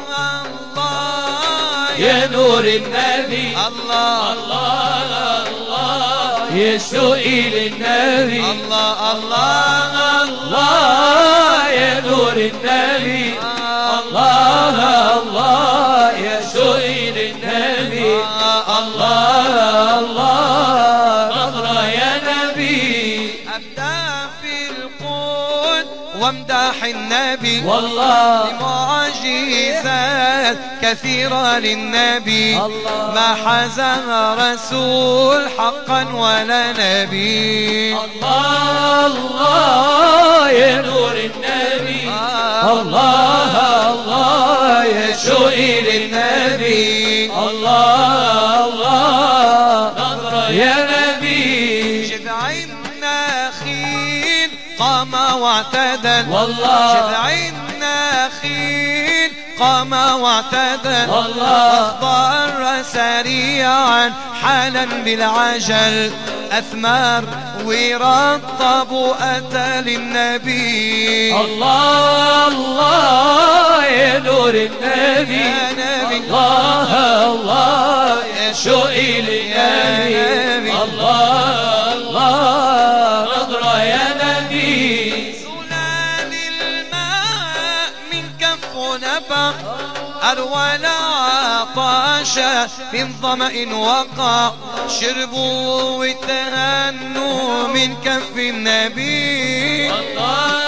الله يا نور النبي الله الله الله يا سئيل النبي الله الله الله يا نور النبي الله الله يا سئيل النبي الله الله نظرة يا نبي أبدأ في القول وامدح النبي والله معجزات كثيرة للنبي الله ما حزن رسول حقا ولا نبي الله الله يا نور النبي الله الله يا سئيل النبي الله الله نظرة يا نبي جذع النخيل قام واعتدل والله جذع النخيل قام واعتدل والله واخضر سريعا حالا بالعجل أثمار ويرطب أتى للنبي الله الله يا نور النبي يا نبي الله الله يا سئيل النبي الله الله نظرة يا نبي سلال الماء من كف نبع أروى عطاش من ظمأ وقع شربوا وتهنوا من كف النبي الله